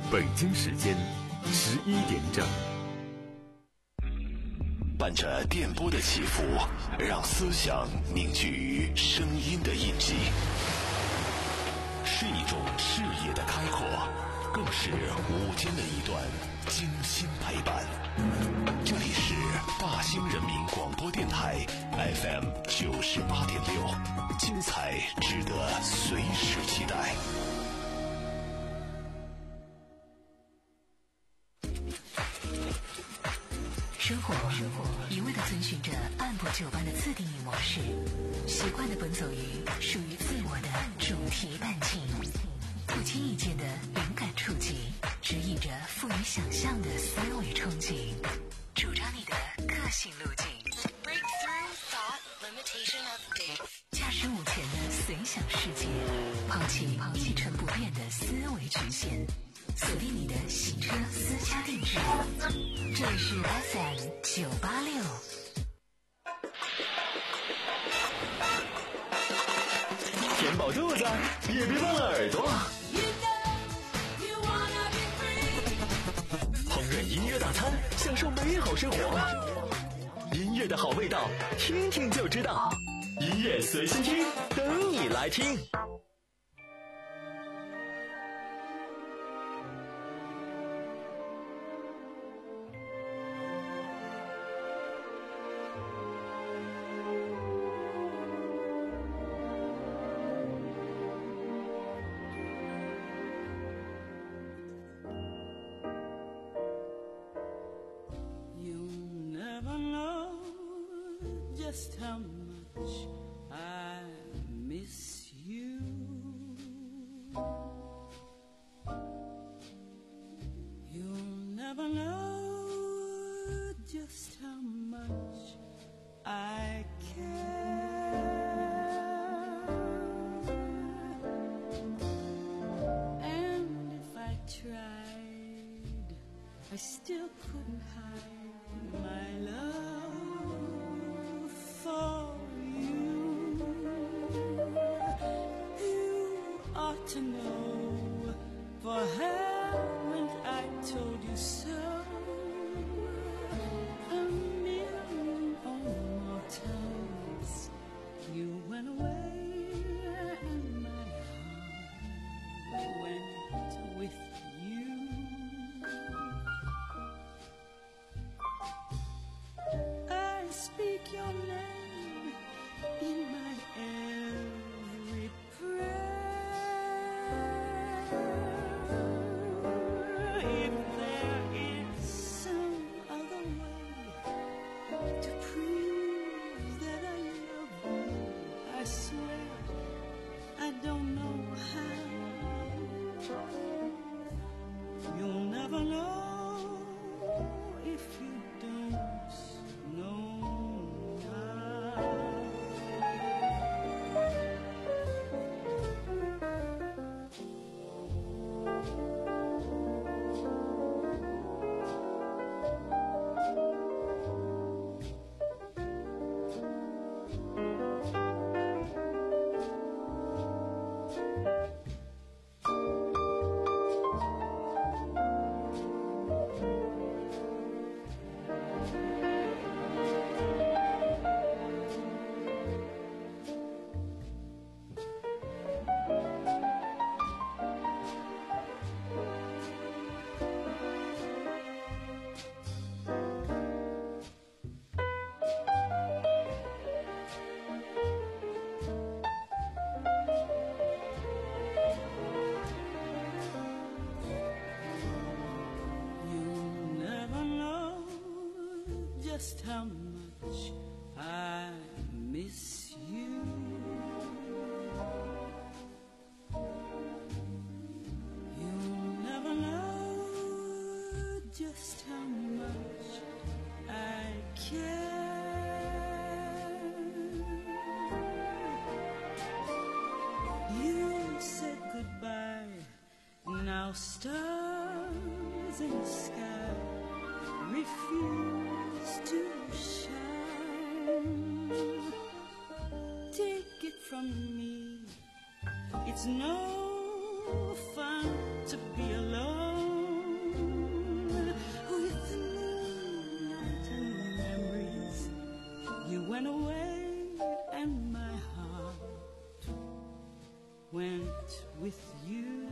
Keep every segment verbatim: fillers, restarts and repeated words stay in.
北京时间十一点整。 伴着电波的起伏，让思想凝聚于声音的印记，是一种视野的开阔，更是午间的一段精心陪伴。这里是大兴人民广播电台 F M 九十八点六，精彩值得随时期待。 生活一味地遵循着按部就班的自定义模式，习惯地奔走于属于自我的主题半径，不经意间的灵感触及，指引着富于想象的思维憧憬，主张你的个性路径。驾驶午前的随想世界，抛弃一成不变的思维局限，锁定你的洗车私家定制。这里是 F M 九八六。 填饱肚子，也别忘了耳朵。烹饪音乐大餐，享受美好生活。音乐的好味道，听听就知道。音乐随心听，等你来听。 Just how much I miss you. You'll never know just how much I care. And if I tried, I still couldn't hide my love.For you, you ought to know, for haven't I told you so a million or more times? You went away and my heart went with you.I speak your name in my every prayer. If there is some other way to prove that I love you, I swear I don't know how. You'll never know if you don't know.Just how much I miss you. You'll never know just how much I care. You said goodbye, now stars in the sky refuse to shine. Take it from me, it's no fun to be alone. you.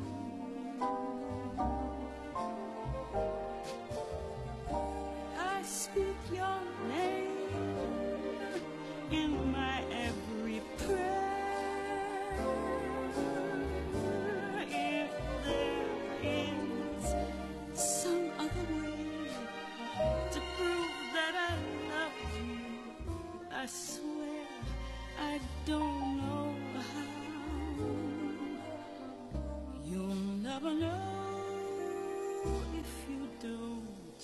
I speak your name in my every prayer. If there is some other way to prove that I love you, I swear I don't know how. You'll never know if you don't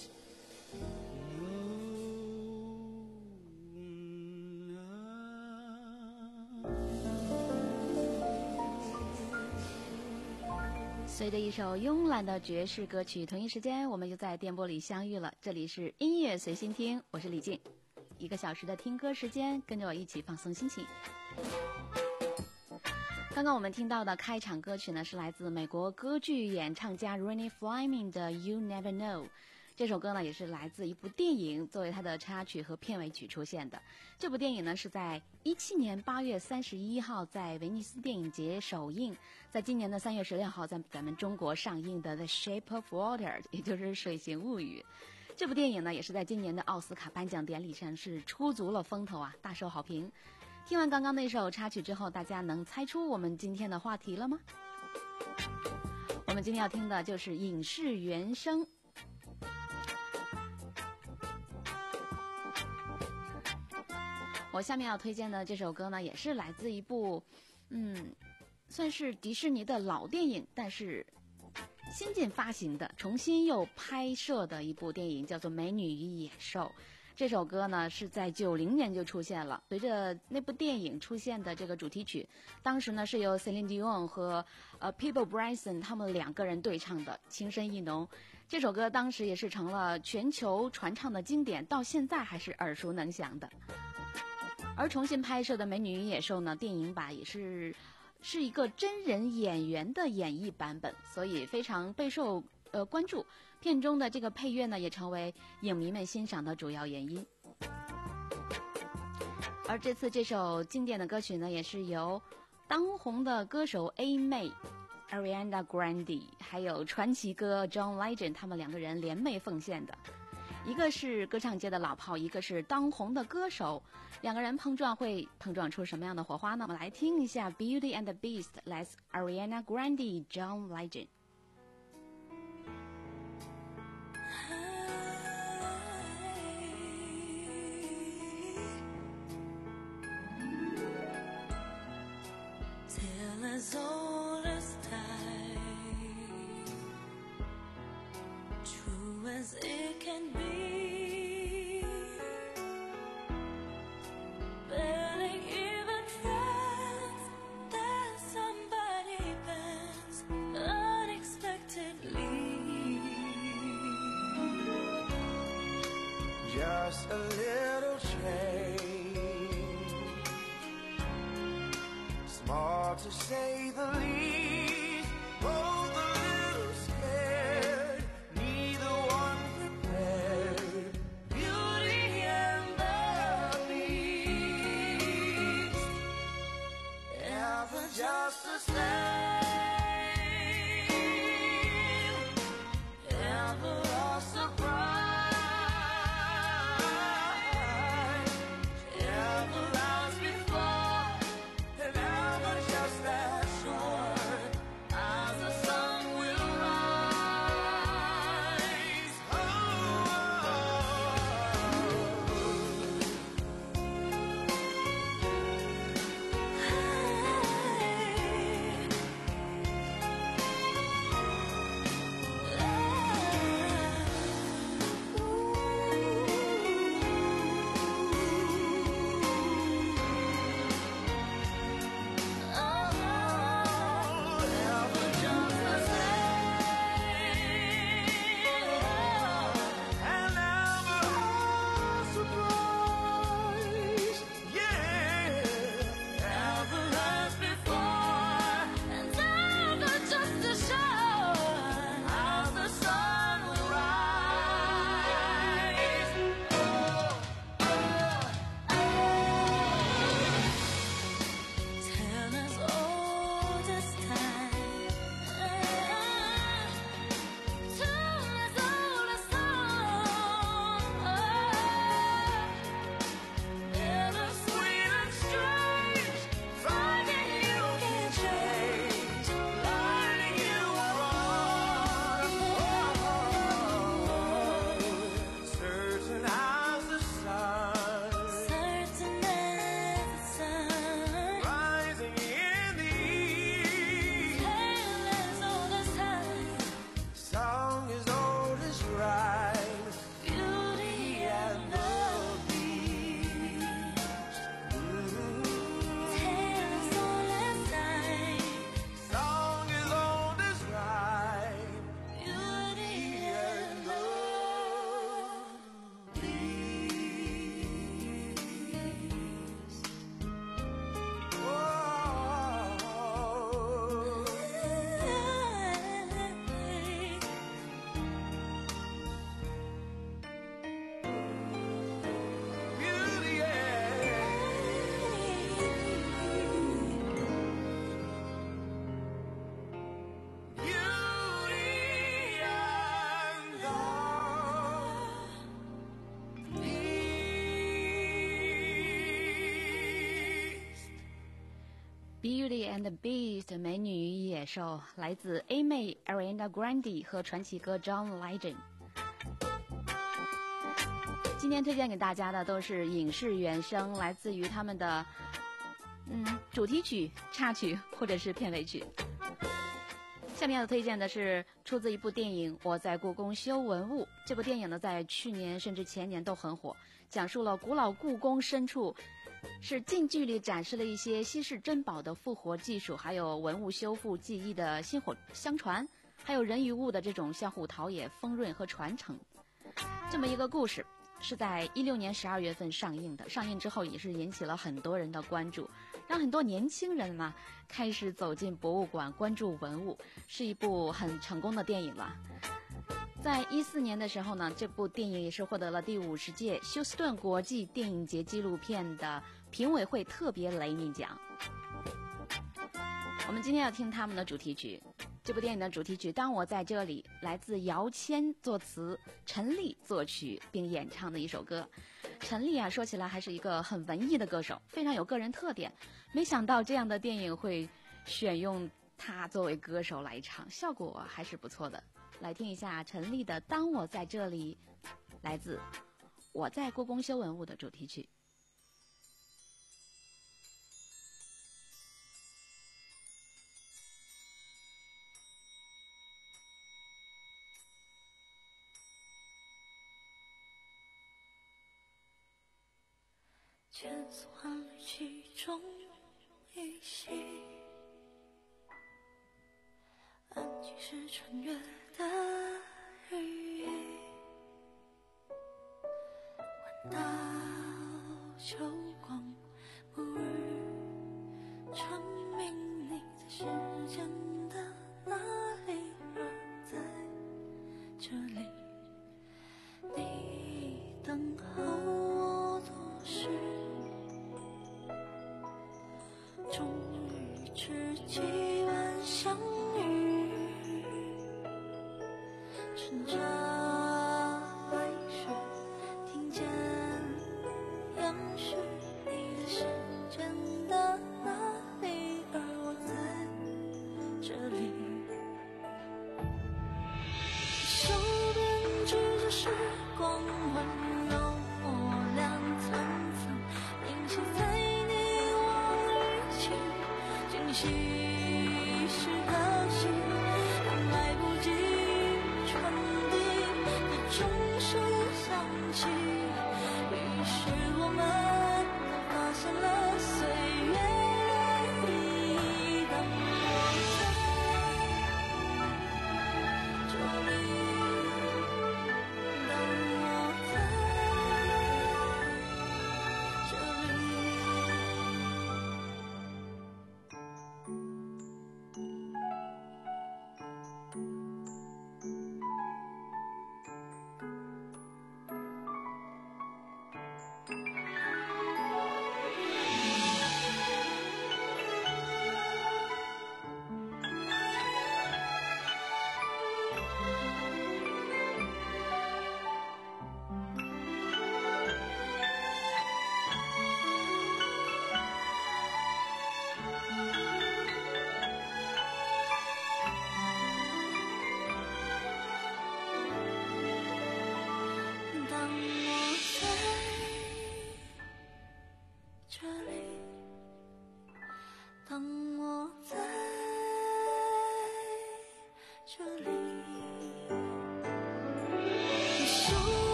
know now. 随着一首慵懒的爵士歌曲，同一时间我们又在电波里相遇了。这里是音乐随心听，我是李静。一个小时的听歌时间，跟着我一起放松心情。刚刚我们听到的开场歌曲呢，是来自美国歌剧演唱家 Rennie Fleming 的 You Never Know。这首歌呢，也是来自一部电影作为它的插曲和片尾曲出现的。这部电影呢，是在一七年八月三十一号在威尼斯电影节首映，在今年的三月十六号在咱们中国上映的 The Shape of Water， 也就是水形物语。这部电影呢，也是在今年的奥斯卡颁奖典礼上是出足了风头啊，大受好评。听完刚刚那首插曲之后，大家能猜出我们今天的话题了吗？我们今天要听的就是影视原声。我下面要推荐的这首歌呢，也是来自一部嗯，算是迪士尼的老电影，但是新近发行的重新又拍摄的一部电影，叫做《美女与野兽》。这首歌呢是在九零年就出现了，随着那部电影出现的这个主题曲，当时呢是由 Celine Dion 和呃 Peabo Bryson 他们两个人对唱的，情深意浓。这首歌当时也是成了全球传唱的经典，到现在还是耳熟能详的。而重新拍摄的《美女与野兽》呢，电影版也是是一个真人演员的演绎版本，所以非常备受呃关注。片中的这个配乐呢，也成为影迷们欣赏的主要原因。而这次这首经典的歌曲呢，也是由当红的歌手 A 妹 Ariana Grande 还有传奇哥 John Legend 他们两个人联袂奉献的。一个是歌唱界的老炮，一个是当红的歌手，两个人碰撞会碰撞出什么样的火花呢？我们来听一下 Beauty and the Beast 来自 Ariana Grande John Legend。 As old as time, true as it can be, barely even friends, then somebody bends unexpectedly. Just a little change, small to say the least, both a little scared, neither one prepared. Beauty and the Beast, ever just the same, ever a surprise, ever as before, and ever just as sure as the sun. Beauty and the Beast 美女与野兽，来自 A 妹 Ariana Grande 和传奇歌 John Legend。今天推荐给大家的都是影视原声，来自于他们的嗯主题曲、插曲或者是片尾曲。下面要推荐的是出自一部电影《我在故宫修文物》。这部电影呢，在去年甚至前年都很火，讲述了古老故宫深处是近距离展示了一些稀世珍宝的复活技术，还有文物修复技艺的薪火相传，还有人与物的这种相互陶冶、丰润和传承。这么一个故事是在一六年十二月份上映的，上映之后也是引起了很多人的关注，让很多年轻人嘛开始走进博物馆，关注文物，是一部很成功的电影了。在一四年的时候呢，这部电影也是获得了第五十届休斯顿国际电影节纪录片的评委会特别雷尼奖。我们今天要听他们的主题曲，这部电影的主题曲《当我在这里》来自姚谦作词，陈粒作曲并演唱的一首歌。陈粒啊，说起来还是一个很文艺的歌手，非常有个人特点。没想到这样的电影会选用他作为歌手来唱，效果还是不错的。来听一下陈粒的《当我在这里》，来自《我在故宫修文物》的主题曲。 千丝万缕其中一息，安静是穿越的羽翼，闻到秋光暮日，阐明你在时间的哪里，而在这里，你等候我多时，终于知几晚相遇，趁着泪水听见延续你的时间的哪里，而我在这里，手边举着时光温柔我俩层层凝结在你我一起，惊喜是可惜，但来不及传递的钟声响起，于是我们发现了岁月意义。当我在这里，当我在这里。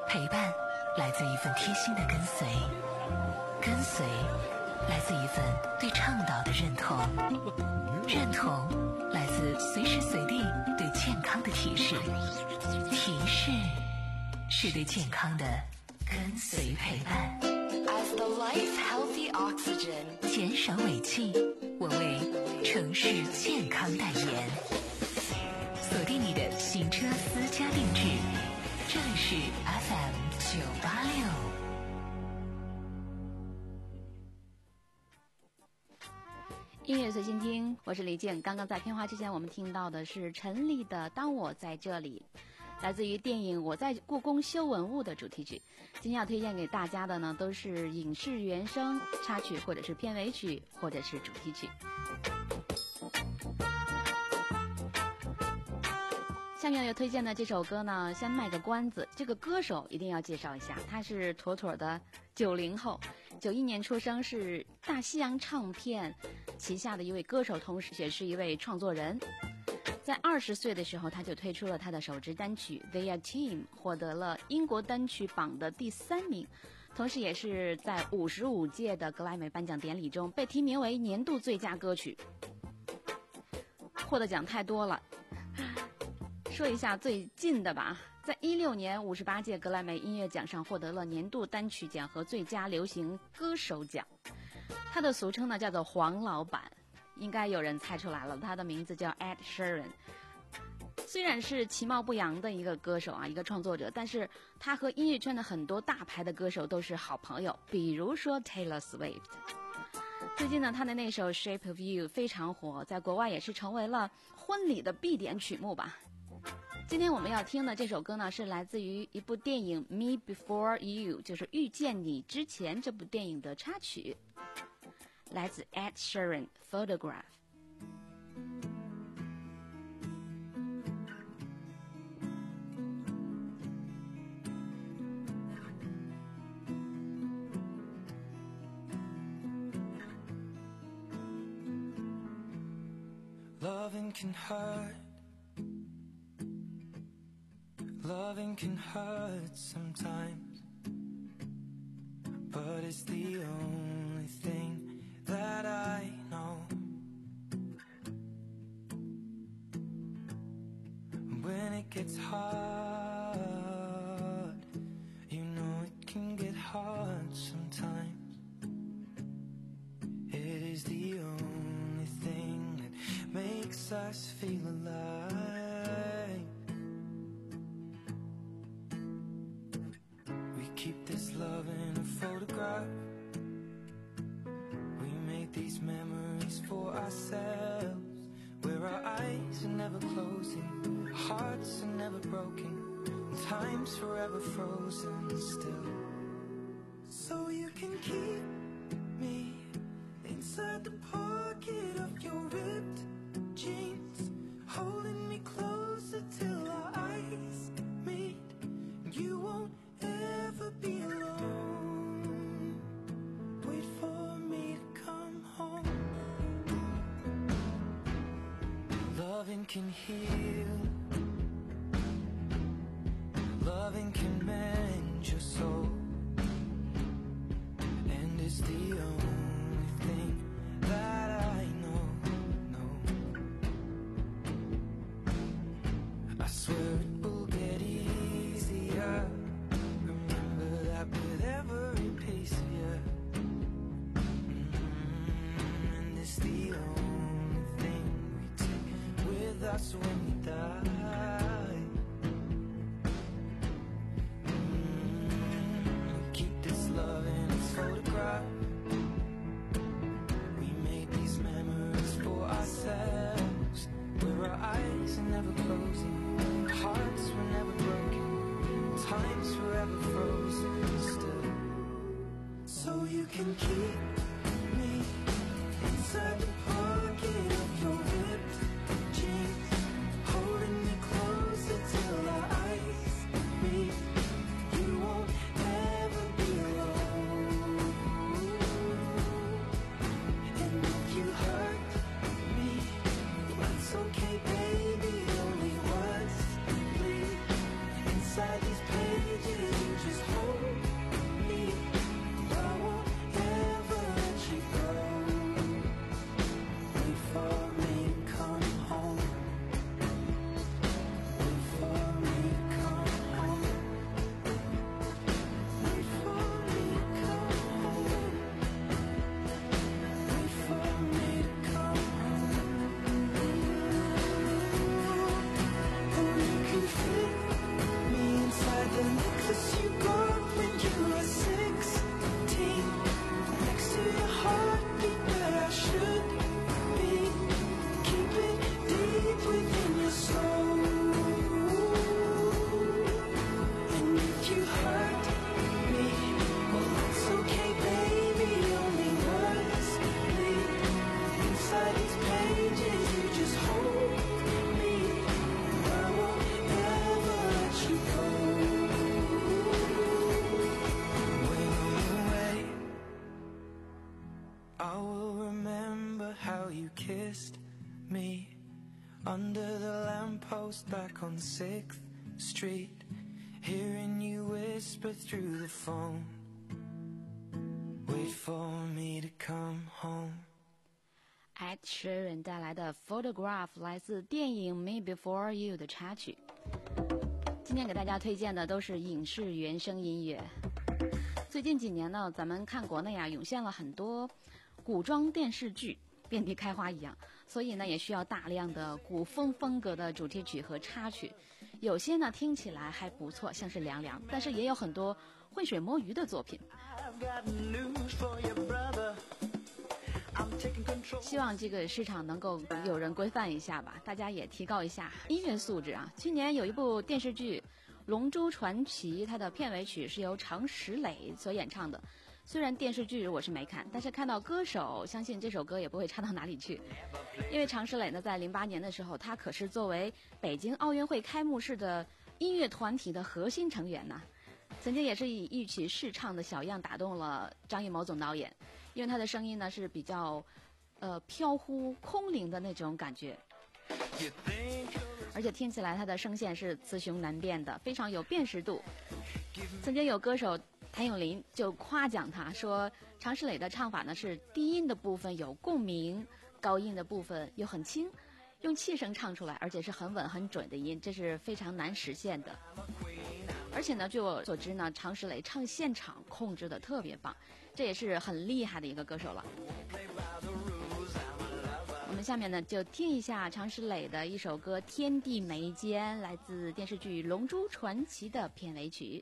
陪伴来自一份贴心的跟随，跟随来自一份对倡导的认同，认同来自随时随地对健康的提示，提示是对健康的跟随陪伴。 As the life healthy oxygen， 减少尾气，我为城市健康代言。锁定你的行车私家定制，这里是 F M 九八六。 音乐随心听，我是李静。刚刚在片花之前，我们听到的是陈粒的《当我在这里》，来自于电影《我在故宫修文物》的主题曲。今天要推荐给大家的呢，都是影视原声插曲，或者是片尾曲，或者是主题曲。下面要推荐的这首歌呢，先卖个关子，这个歌手一定要介绍一下，他是妥妥的九零后，九一年出生，是大西洋唱片旗下的一位歌手，同时也是一位创作人。在二十岁的时候，他就推出了他的首支单曲《They Are Team》，获得了英国单曲榜的第三名，同时也是在五十五届的格莱美颁奖典礼中被提名为年度最佳歌曲，获得奖太多了。说一下最近的吧，在一六年五十八届格莱美音乐奖上获得了年度单曲奖和最佳流行歌手奖。他的俗称呢叫做黄老板，应该有人猜出来了，他的名字叫 Ed Sheeran。虽然是其貌不扬的一个歌手啊，一个创作者，但是他和音乐圈的很多大牌的歌手都是好朋友，比如说 Taylor Swift。最近呢，他的那首 Shape of You 非常火，在国外也是成为了婚礼的必点曲目吧。今天我们要听的这首歌呢，是来自于一部电影《Me Before You》，就是遇见你之前这部电影的插曲，来自 Ed Sheeran Photograph。 Loving can hurt. Loving can hurt sometimes, but it's the only thing that I know. When it gets hard, you know it can get hard sometimes. It is the only thing that makes us feel alive. Keep this love in a photograph. We make these memories for ourselves, where our eyes are never closing, hearts are never broken, time's forever frozen still. So you can keep me inside the pocket of your ripped jeans, holding me closer till our eyes meet. You won't ever be alone. Wait for me to come home. Loving can heal. Loving can mend your soul. And it's the only thing that I know, know. I swear it will get easier. With every piece of you, mm-hmm. And it's the only thing we take with us when we die. Mm-hmm. We keep this love in its photograph. We made these memories for ourselves, where our eyes are never closing, hearts were never broken, time's forever frozen still. So you can keep me inside the pocket of your ripped jeans, remember how you kissed me under the lamppost back on sixth street, hearing you whisper through the phone, wait for me to come home. Ed Sheeran 带来的 Photograph 来自电影 Me Before You 的插曲。今天给大家推荐的都是影视原声音乐。最近几年呢，咱们看国内啊涌现了很多古装电视剧，遍地开花一样，所以呢也需要大量的古风风格的主题曲和插曲。有些呢听起来还不错，像是凉凉，但是也有很多浑水摸鱼的作品。希望这个市场能够有人规范一下吧，大家也提高一下音乐素质啊。去年有一部电视剧《龙珠传奇》，它的片尾曲是由常石磊所演唱的。虽然电视剧我是没看，但是看到歌手，相信这首歌也不会差到哪里去。因为常石磊呢，在零八年的时候，他可是作为北京奥运会开幕式的音乐团体的核心成员呐。曾经也是以一曲试唱的小样打动了张艺谋总导演，因为他的声音呢是比较呃飘忽空灵的那种感觉，而且听起来他的声线是雌雄难辨的，非常有辨识度。曾经有歌手谭咏麟就夸奖他说，常石磊的唱法呢是低音的部分有共鸣，高音的部分又很轻，用气声唱出来，而且是很稳很准的音，这是非常难实现的。而且呢，据我所知呢，常石磊唱现场控制的特别棒，这也是很厉害的一个歌手了。我们下面呢就听一下常石磊的一首歌《天地眉间》，来自电视剧《龙珠传奇》的片尾曲。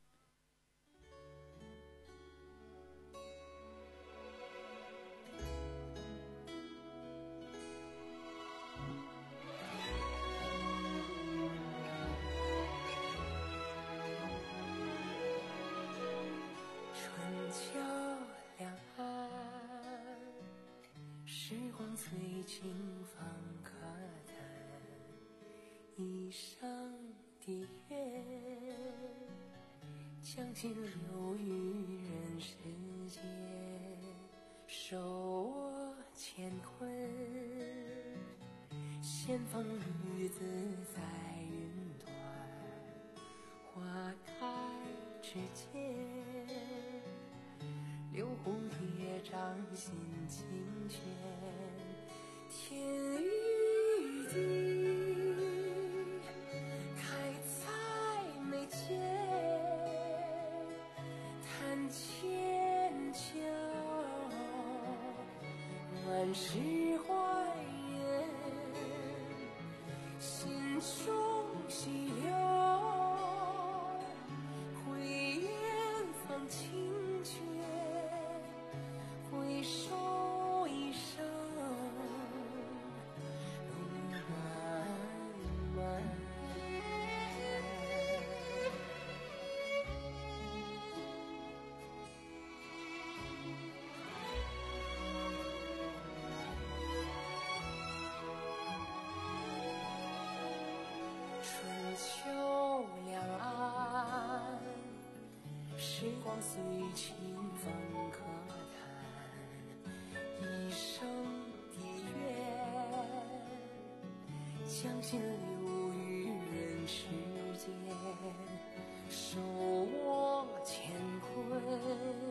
随清风客谈，一生的缘，将心留于人世间，手握乾坤，仙风女子在云端，花开之间，留蝴蝶掌心清泉。天与地开在眉间，弹千秋，万事怀念，心中细流，回远方清泉，回首一生。春秋两岸，时光随清风客谈，一生的缘，将心留于人世间，手握乾坤，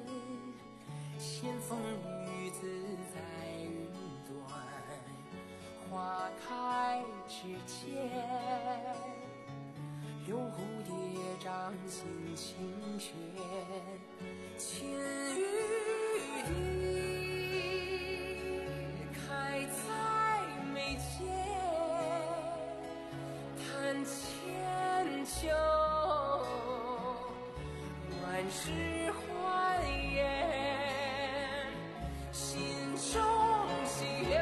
仙风女子在云端，花开之间，留蝴蝶掌心清泉，千与地开在眉间，弹千秋，万事还原，心中细流，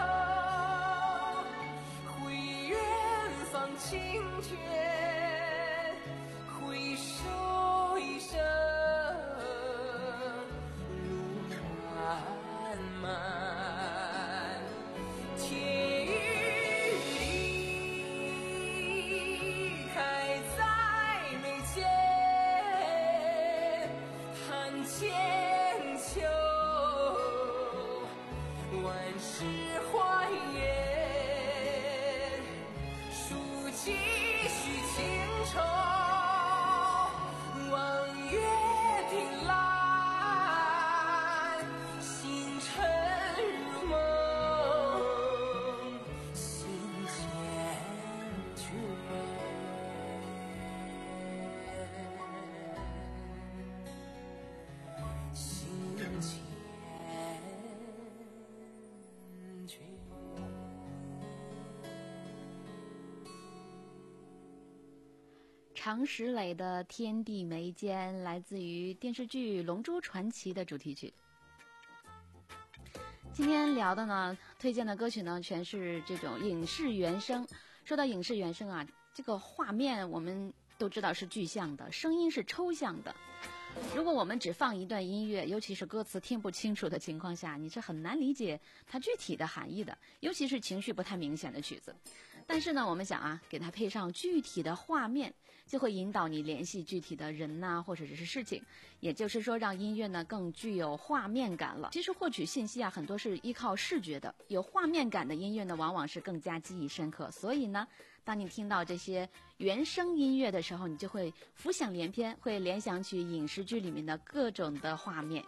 回远方清泉，回首一生，路漫漫，天与地开在眉间，弹千秋， 万事花颜，数几许情愁，望月凭栏，星辰如梦，心缱绻。心缱绻。 常石磊的《天地眉间》来自于电视剧《龙珠传奇》的主题曲。今天聊的呢，推荐的歌曲呢，全是这种影视原声。说到影视原声啊，这个画面我们都知道是具象的，声音是抽象的。如果我们只放一段音乐，尤其是歌词听不清楚的情况下，你是很难理解它具体的含义的，尤其是情绪不太明显的曲子。但是呢，我们想啊，给它配上具体的画面，就会引导你联系具体的人呐、啊，或者是事情，也就是说让音乐呢更具有画面感了。其实获取信息啊，很多是依靠视觉的，有画面感的音乐呢，往往是更加记忆深刻。所以呢，当你听到这些原声音乐的时候，你就会浮想联翩，会联想起影视剧里面的各种的画面。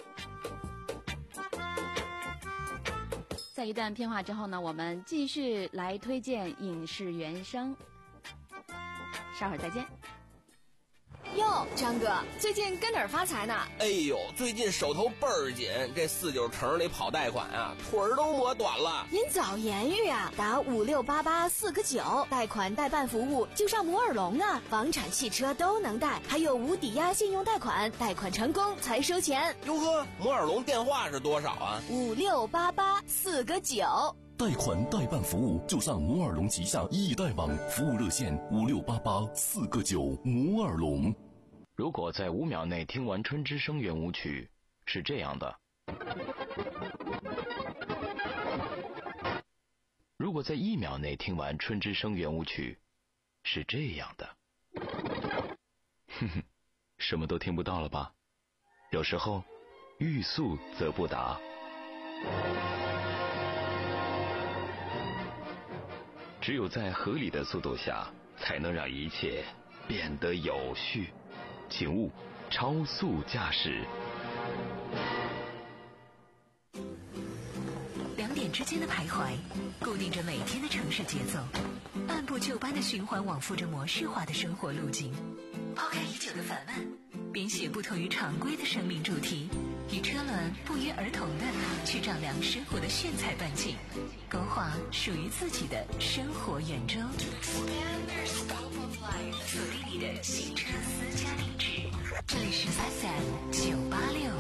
在一段片花之后呢，我们继续来推荐影视原声，稍会儿再见。 哟，张哥，最近跟哪儿发财呢？ 哎呦，最近手头倍儿紧，这四九城里跑贷款啊，腿儿都磨短了。 您早言语啊，打五六八八四个九，贷款代办服务就上摩尔龙啊，房产、汽车都能贷，还有无抵押信用贷款，贷款成功才收钱。 哟呵，摩尔龙电话是多少啊？ 五六八八四个九。 贷款代办服务就上摩尔龙旗下易贷网，服务热线五六八八四个九。摩尔龙。 如果在五秒内听完《春之声》圆舞曲，是这样的；如果在一秒内听完《春之声》圆舞曲，是这样的。哼哼，什么都听不到了吧？有时候，欲速则不达。只有在合理的速度下，才能让一切变得有序。请勿超速驾驶。 两点之间的徘徊，固定着每天的城市节奏，按部就班的循环往复着模式化的生活路径。抛开已久的烦闷，编写不同于常规的生命主题，与车轮不约而同的去丈量生活的炫彩半径，勾画属于自己的生活圆周。锁定你的新车私家定制，这里是 F M 九八六。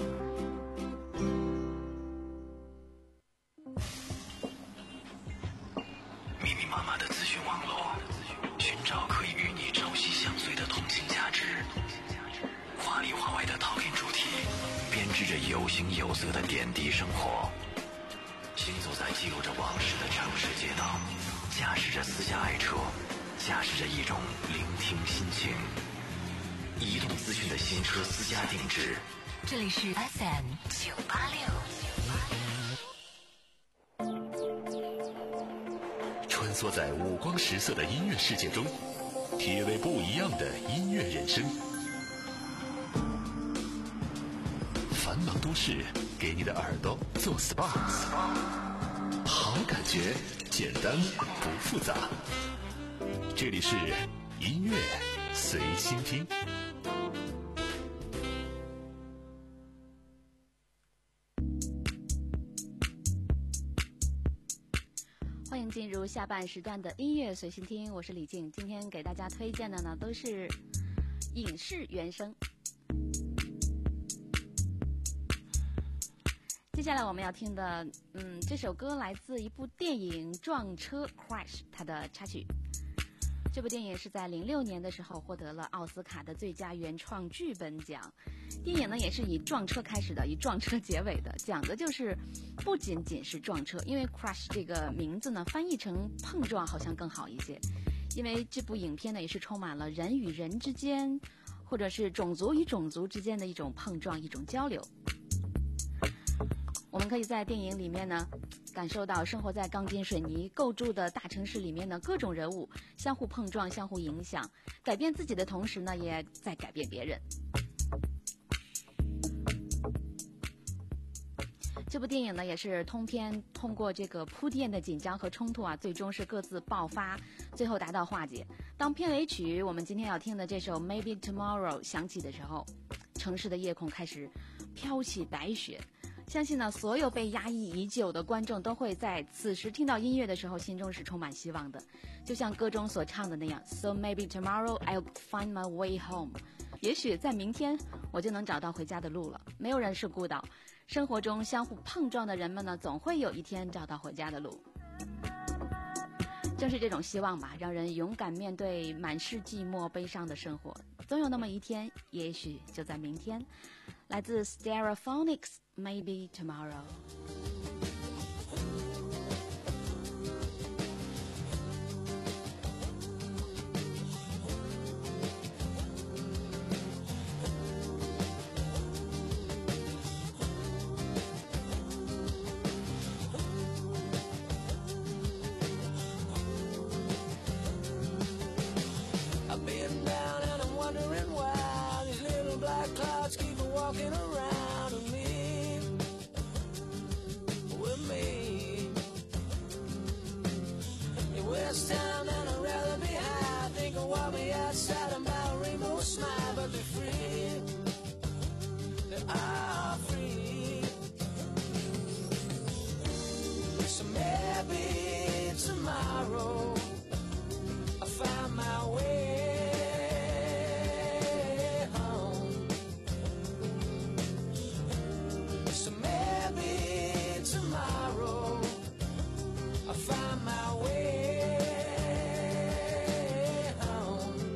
密密麻麻的资讯网络，寻找可以与你朝夕相随的同性价值。华里华外的陶片主题，编织着有形有色的点滴生活。行走在记录着往事的城市街道，驾驶着私家爱车，驾驶着一种聆听心情。移动资讯的新车私家定制， 这里是 F M 九八六。 穿梭在五光十色的音乐世界中，体味不一样的音乐人生。繁忙都市，给你的耳朵做 S P A， 好感觉，简单不复杂。这里是音乐随心听。 欢迎进入下半时段的音乐随心听，我是李静。今天给大家推荐的呢都是影视原声。接下来我们要听的，嗯，这首歌来自一部电影《撞车 Crash》，它的插曲。这部电影是在零六年的时候获得了奥斯卡的最佳原创剧本奖。电影呢也是以撞车开始的，以撞车结尾的，讲的就是不仅仅是撞车，因为 Crash 这个名字呢翻译成碰撞好像更好一些。因为这部影片呢也是充满了人与人之间，或者是种族与种族之间的一种碰撞，一种交流。 我们可以在电影里面呢，感受到生活在钢筋水泥构筑的大城市里面的各种人物相互碰撞、相互影响，改变自己的同时呢，也在改变别人。这部电影呢，也是通篇通过这个铺垫的紧张和冲突啊，最终是各自爆发，最后达到化解。当片尾曲我们今天要听的这首 Maybe Tomorrow 响起的时候，城市的夜空开始飘起白雪。相信呢，所有被压抑已久的观众都会在此时听到音乐的时候，心中是充满希望的。就像歌中所唱的那样 ，So maybe tomorrow I'll find my way home。也许在明天我就能找到回家的路了。没有人是孤岛，生活中相互碰撞的人们呢，总会有一天找到回家的路。正是这种希望吧，让人勇敢面对满是寂寞悲伤的生活。总有那么一天，也许就在明天。来自 Stereophonics Maybe Tomorrow。 Walking around with me, with me. In West Town and I'd rather be high. Think of what me outside and by a rainbow smile, but they're free. They are free. So maybe tomorrow I'll find my way. Find my way home.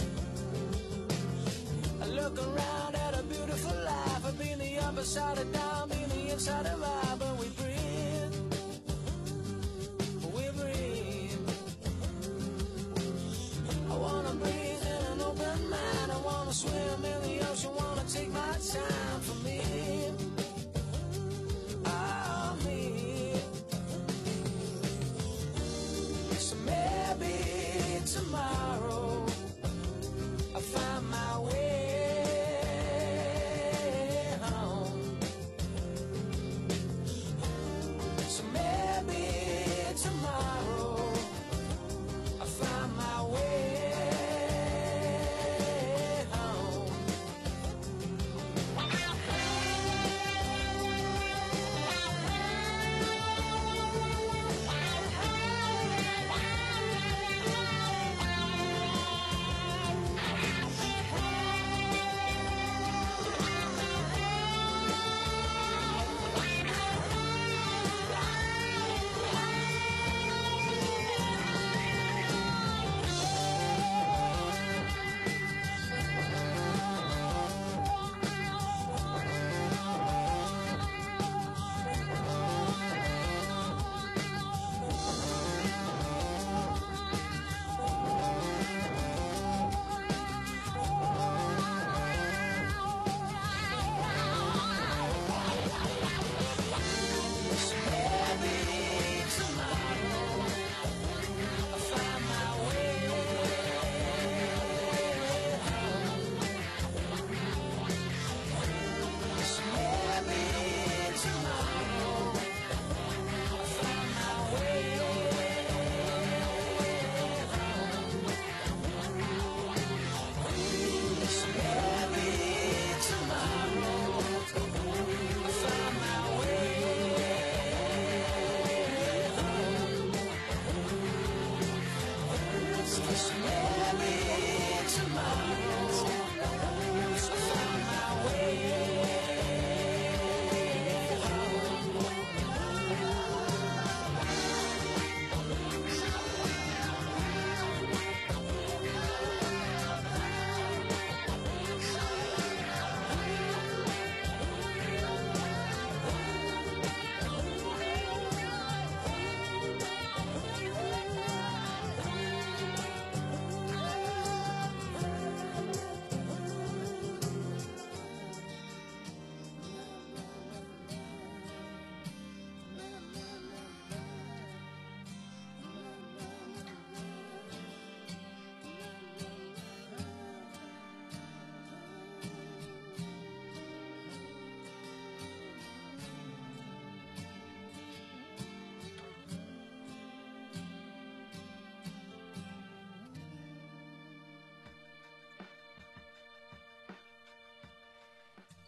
I look around at a beautiful life. I've been the upper side of down, been the inside of out, but we breathe, we breathe.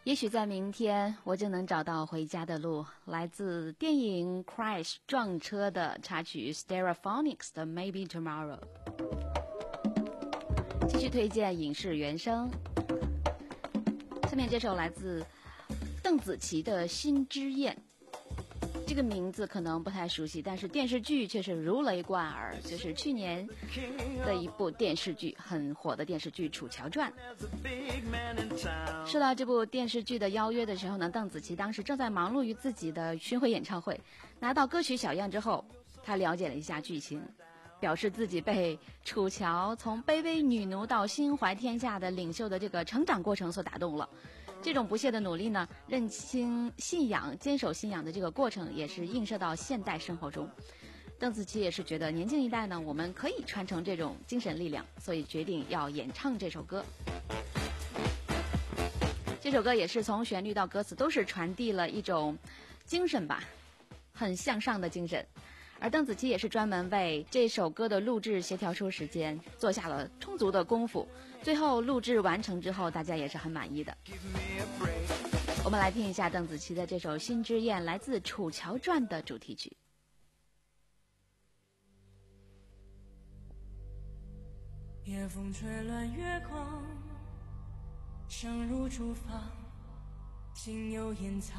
也许在明天我就能找到回家的路，来自电影 Crash 撞车的插曲 Stereophonics 的 Maybe Tomorrow。 继续推荐影视原声，下面这首来自邓紫棋的《心之焰》，这个名字可能不太熟悉，但是电视剧却是如雷贯耳，就是去年的一部电视剧，很火的电视剧《楚乔传》。收到这部电视剧的邀约的时候呢，邓紫棋当时正在忙碌于自己的巡回演唱会，拿到歌曲小样之后，她了解了一下剧情，表示自己被楚乔从卑微女奴到心怀天下的领袖的这个成长过程所打动了。这种不懈的努力呢，认清信仰、坚守信仰的这个过程，也是映射到现代生活中。邓紫棋也是觉得年轻一代呢，我们可以传承这种精神力量，所以决定要演唱这首歌。这首歌也是从旋律到歌词都是传递了一种精神吧，很向上的精神。而邓紫棋也是专门为这首歌的录制协调出时间，做下了充足的功夫，最后录制完成之后，大家也是很满意的。我们来听一下邓紫棋的这首《心之焰》，来自《楚乔传》的主题曲。 夜风吹乱月光，声如厨房，心有隐藏。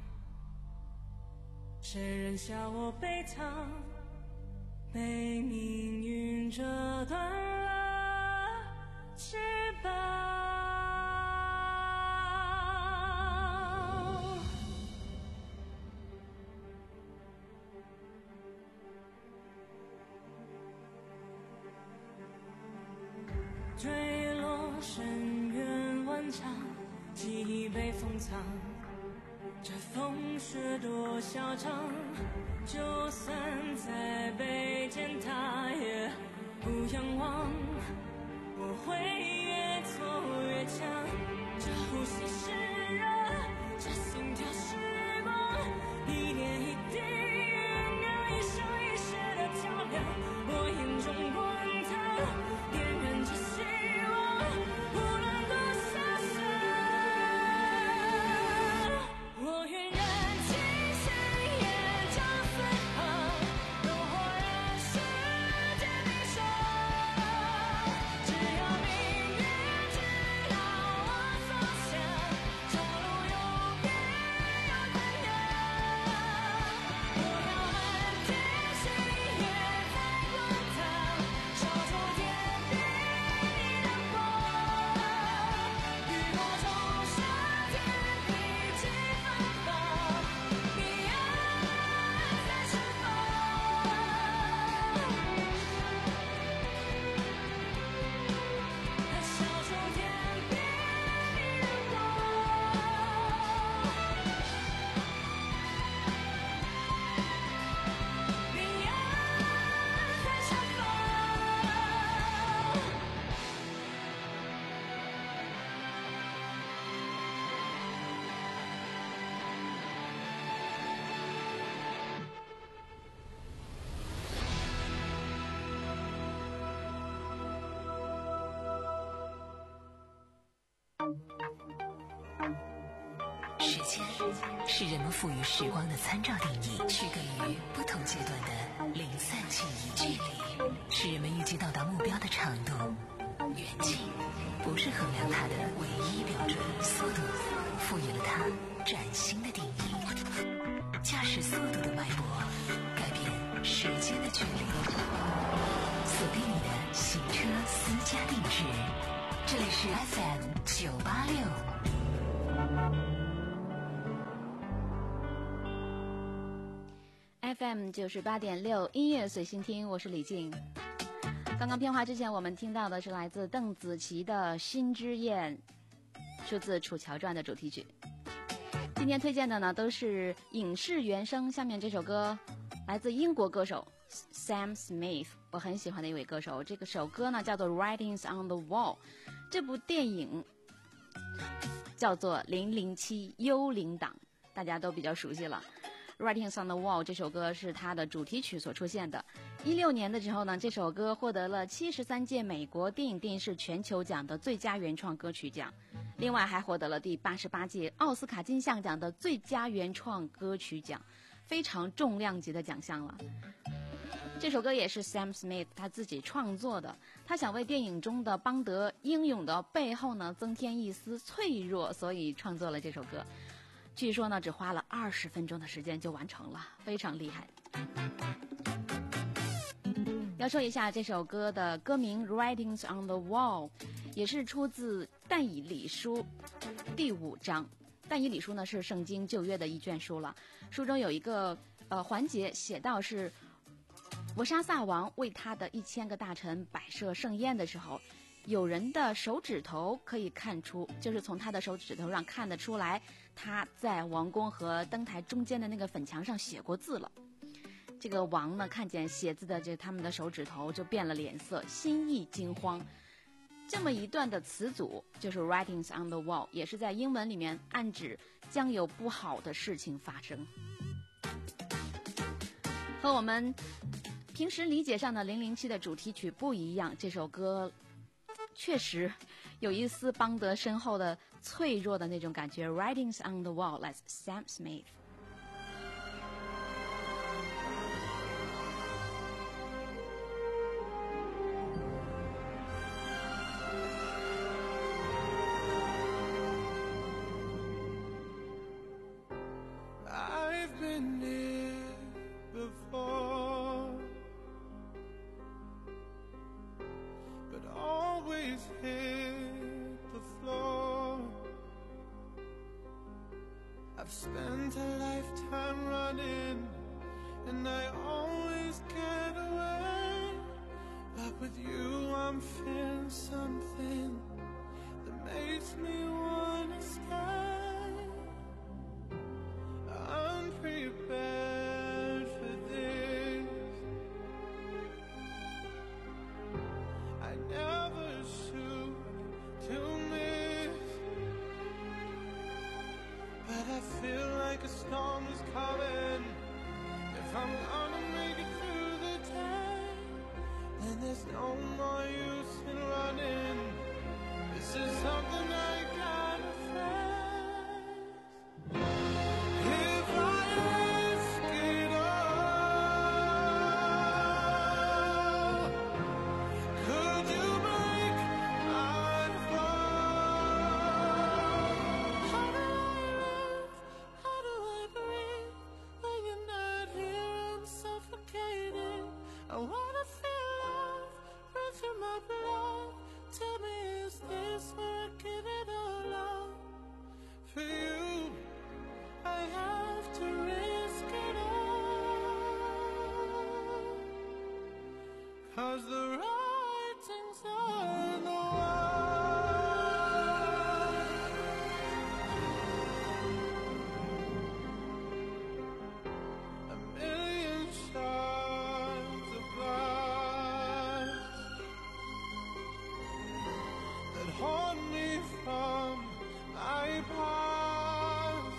谁人笑我悲怆，被命运折断了翅膀。坠落深渊万丈，记忆被封藏。这风雪多嚣张，就算再被践踏也不仰望。我会越挫越强，这呼吸是热，这心跳是光，一点一滴酝酿，一生一世的较量。我眼中滚烫，点燃着希望，无论多狭小。我愿燃尽心也将随航，灯火让世界冰霜。只要命运知道我所想，朝路有别有宽广。我要满天星月在滚烫，烧出天边一亮光。雨过中生天地起芬芳，你爱在释放。烧出天边一亮光，你爱在释放。 时间是人们赋予时光的参照定义，区隔于不同阶段的零散记忆距离，是人们预计到达目标的长度。远近不是衡量它的唯一标准，速度赋予了它崭新的定义。驾驶速度的脉搏，改变时间的距离。锁定你的行车私家定制，这里是 F M 九八六。 F M 九十八点六音乐随心听，我是李静。刚刚片花之前，我们听到的是来自邓紫棋的《心之焰》，出自《楚乔传》的主题曲。今天推荐的呢都是影视原声，下面这首歌来自英国歌手 Sam Smith， 我很喜欢的一位歌手。这个首歌呢叫做《Writings on the Wall》，这部电影叫做《零零七幽灵党》，大家都比较熟悉了。 Writings on the Wall 这首歌是它的主题曲所出现的。一六年的时候呢，这首歌获得了七十三届美国电影电视全球奖的最佳原创歌曲奖，另外还获得了第八十八届奥斯卡金像奖的最佳原创歌曲奖，非常重量级的奖项了。这首歌也是 Sam Smith 他自己创作的，他想为电影中的邦德英勇的背后呢增添一丝脆弱，所以创作了这首歌。据说呢，只花了二十分钟的时间就完成了，非常厉害。要说一下这首歌的歌名 Writings on the Wall， 也是出自但以理书第五章。但以理书呢是圣经旧约的一卷书了，书中有一个呃环节写到是伯沙撒王为他的一千个大臣摆设盛宴的时候，有人的手指头可以看出，就是从他的手指头上看得出来，他在王宫和灯台中间的那个粉墙上写过字了。这个王呢，看见写字的这他们的手指头就变了脸色，心意惊慌。这么一段的词组就是 Writings on the Wall， 也是在英文里面暗指将有不好的事情发生。和我们平时理解上的零零七的主题曲不一样，这首歌确实有一丝邦德身后的脆弱的那种感觉。 Writings on the Wall like Sam Smith。 I've been here before, but always hit the floor. I've spent a lifetime running, and I always get away. But with you I'm feeling something that makes me wanna stay. Unprepared for this, I never shoot to miss, but I feel like a storm is coming. If I'm gonna make it through the day, then there's no more use in running. This is something I gotta face. Cause the writings on the wall, a million shards of glass that haunt me from my past.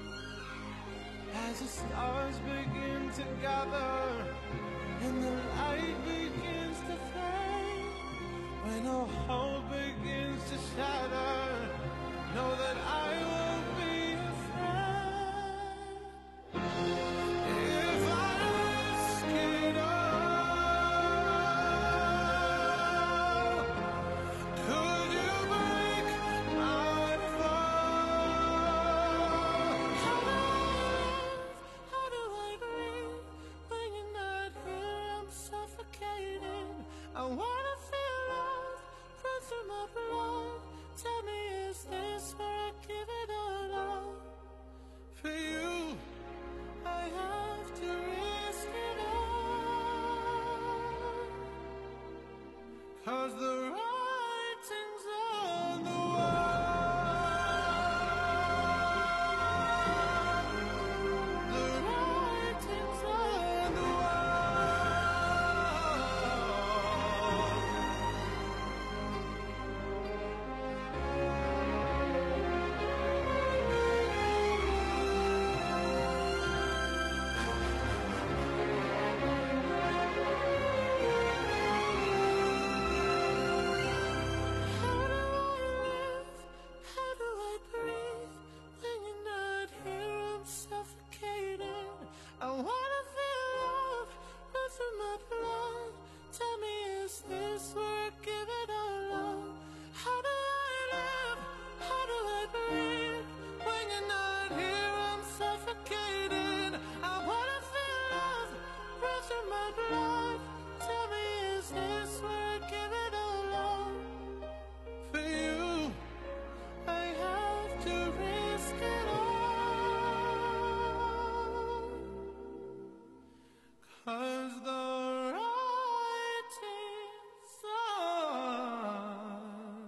As the stars begin to gather and the light begins to fade, when all hope begins to shatter, know that I won't be afraid. If I risk it all, could you break my fall? How do I live? How do I breathe when you're not here? I'm suffocating. I wanna feel love run through my blood. Tell me, is this where I give it all up? For you, I have to risk it all. Cause the writing's on the wall. The writing's on the wall. about life. Tell me, is this worth giving all up for you? I have to risk it all, 'cause the writing's on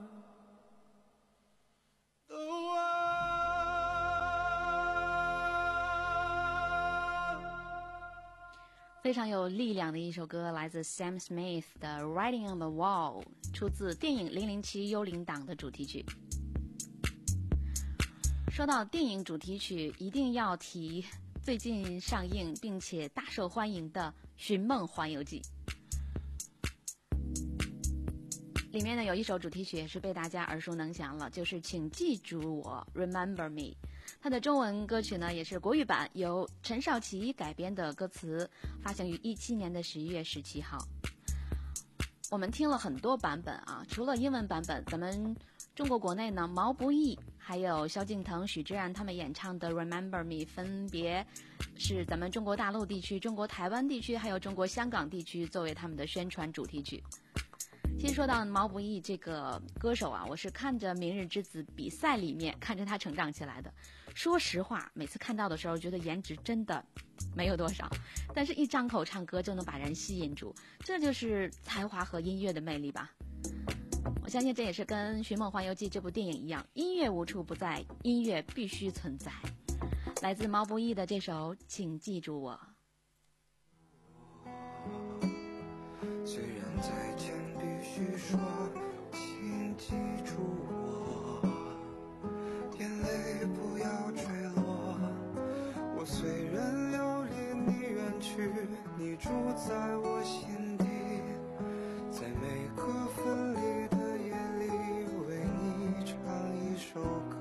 the wall. 非常有力量的一首歌，来自 Sam Smith 的 Writing on the Wall， 出自电影零零七幽灵党的主题曲。说到电影主题曲，一定要提最近上映并且大受欢迎的《寻梦环游记》。里面呢有一首主题曲也是被大家耳熟能详了，就是请记住我 Remember Me。 它的中文歌曲呢也是国语版，由陈少琪改编的歌词，发行于一七年的十一月十七号。我们听了很多版本啊，除了英文版本，咱们中国国内呢，毛不易还有萧敬腾、许志安他们演唱的 Remember Me 分别是咱们中国大陆地区、中国台湾地区还有中国香港地区作为他们的宣传主题曲。其实说到毛不易这个歌手啊，我是看着明日之子比赛里面看着他成长起来的。说实话，每次看到的时候觉得颜值真的没有多少，但是一张口唱歌就能把人吸引住，这就是才华和音乐的魅力吧。我相信这也是跟《寻梦环游记》这部电影一样，音乐无处不在，音乐必须存在。来自毛不易的这首《请记住我》。 虽然再见必须说，请记住我，眼泪不要坠落。我虽然要离你远去，你住在我心底，在每个分离的夜里，为你唱一首歌。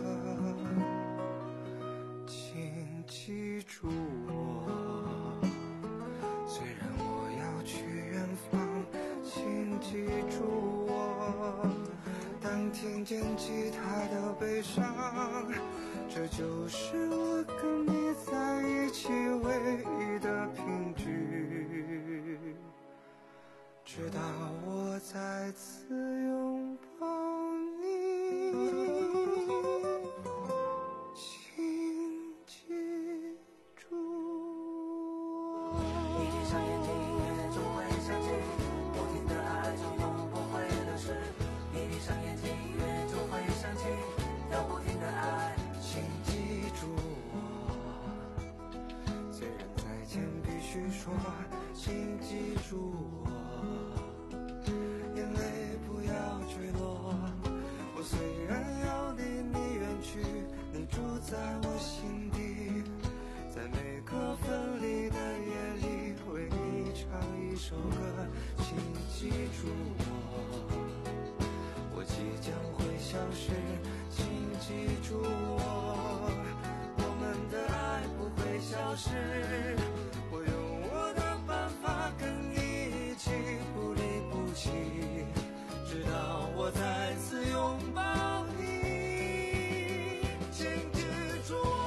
请记住我，虽然我要去远方，请记住我。当听见吉他的悲伤，这就是我跟你在一起唯一的凭据。直到我再次拥抱你，请记住我。 你闭上眼睛，音乐就会响起，不停的爱就永不会流失。你闭上眼睛，音乐就会响起，要不停的爱， 请记住我。虽然再见必须说，请记住我。眼泪不要坠落。我虽然要离你远去，你住在我心底，在每个分离的夜里，为你唱一首歌。请记住我，我即将会消失。请记住我，我们的爱不会消失。我用我的办法跟你一起不离不弃，直到我再次拥抱你。请记住我，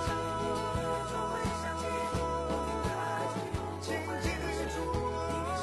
请记住我。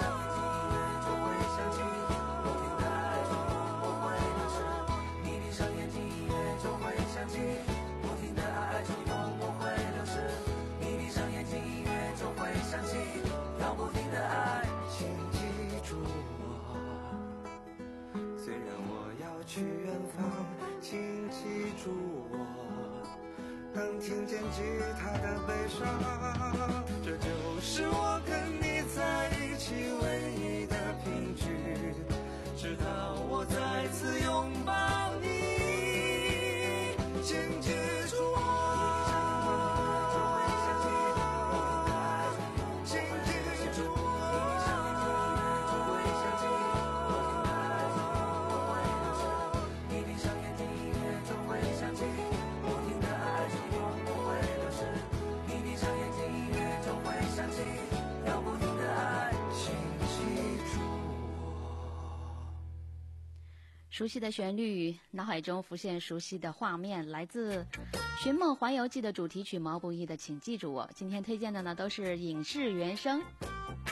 你闭上眼睛，音乐就会响起，不停的爱就永不会流失。你闭上眼睛，音乐就会响起，要不停的爱， 请记住我。虽然我要去远方，请记住我。当听见吉他的悲伤，这就是我跟你在一起唯一的凭据。直到我再次拥抱你，请记住我。请记住我。 你闭上眼睛，音乐就会响起，不停的爱就永不会流失。你闭上眼睛，音乐就会响起，要不停的爱， 请记住熟悉的旋律，脑海中浮现熟悉的画面，来自《寻梦环游记》的主题曲毛不易的《请记住我》。今天推荐的呢都是影视原声。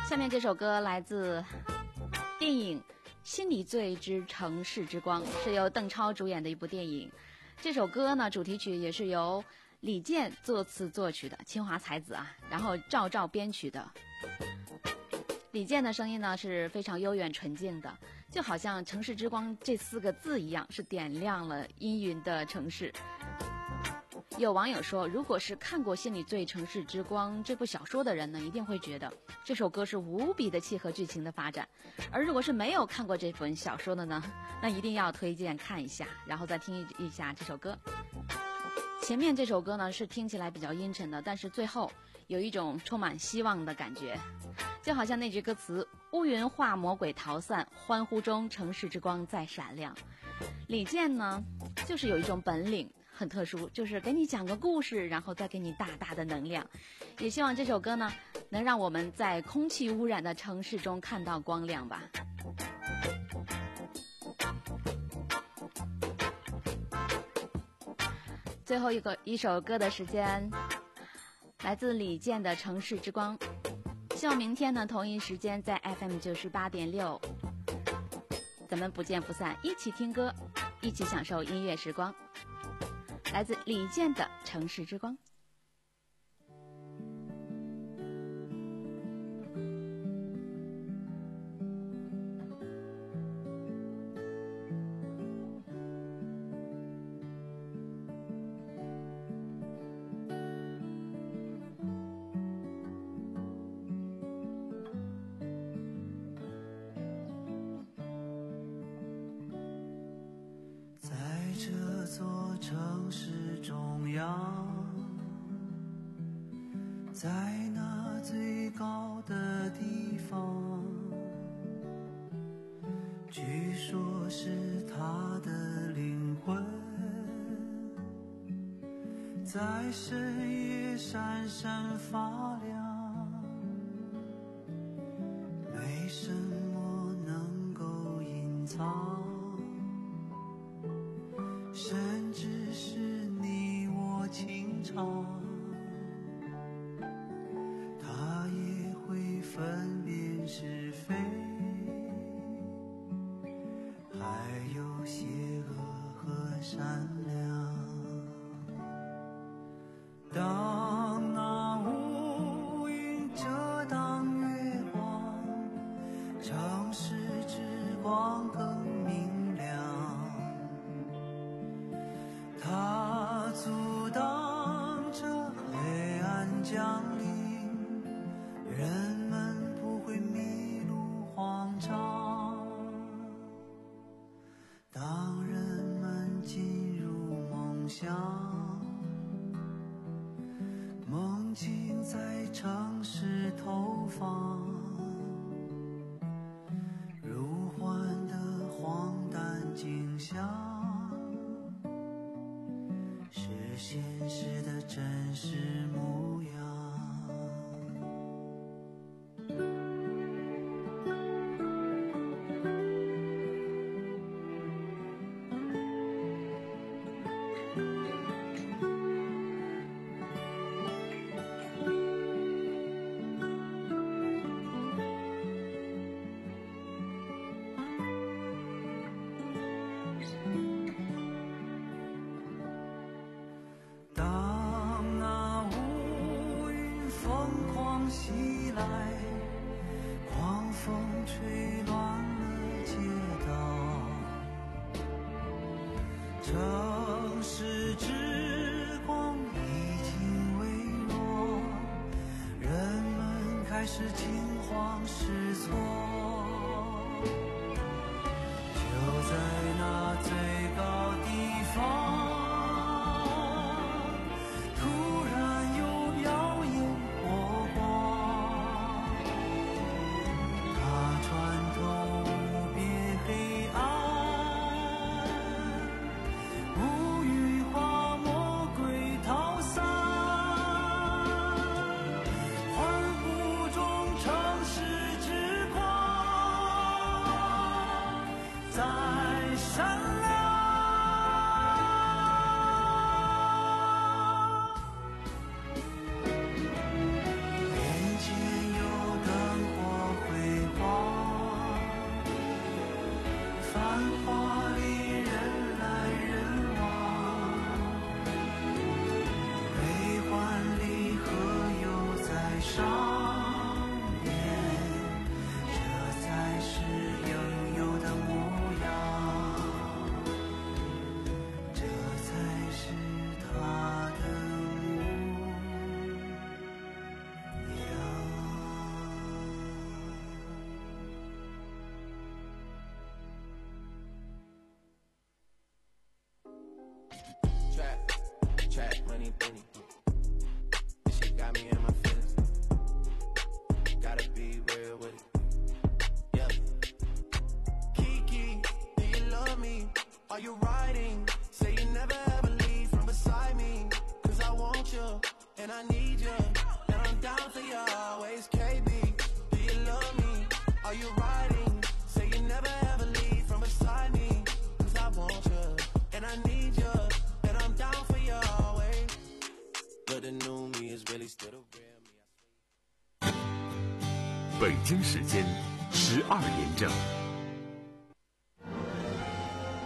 下面这首歌来自电影《心理罪之城市之光》，是由邓超主演的一部电影。这首歌呢，主题曲也是由李健作词作曲的，清华才子啊，然后赵照编曲的。李健的声音呢是非常悠远纯净的，就好像城市之光这四个字一样，是点亮了阴云的城市。有网友说，如果是看过《心理罪城市之光》这部小说的人呢，一定会觉得这首歌是无比的契合剧情的发展。而如果是没有看过这本小说的呢，那一定要推荐看一下，然后再听一下这首歌。前面这首歌呢是听起来比较阴沉的，但是最后有一种充满希望的感觉，就好像那句歌词：乌云化魔鬼逃散，欢呼中城市之光在闪亮。李健呢就是有一种本领很特殊，就是给你讲个故事，然后再给你大大的能量。也希望这首歌呢能让我们在空气污染的城市中看到光亮吧。最后一个一首歌的时间，来自李健的《城市之光》。希望明天呢同一时间在 F M 九十八点六，咱们不见不散，一起听歌，一起享受音乐时光。来自李健的《城市之光》。 在那最高的地方，据说是他的灵魂在深夜闪闪发亮，没什么能够隐藏，甚至是你我情长，分辨是非，还有邪恶和善良。当那乌云遮挡月光，城市之光更明亮，它阻挡着黑暗降临，人迷路慌张。当人们进入梦乡，梦境在城市投放，如幻的荒诞景象，是现实的真实模样。袭来，狂风吹乱了街道，城市之光已经微弱，人们开始惊慌失措。就在那最高地方，在闪亮。 少年，这才是应有的模样，这才是他的模样。 Trap, trap, money, Benny. This shit got me in my feelings. Gotta be real with it. Yeah. Kiki, do you love me? Are you riding? Say you never ever leave from beside me. Cause I want you, and I need you. And I'm down for you always, K B. Do you love me? Are you riding? Say you never ever leave from beside me. Cause I want you, and I need you. And I'm down for you always. But the new me is really still the real me. 北京时间十二点整。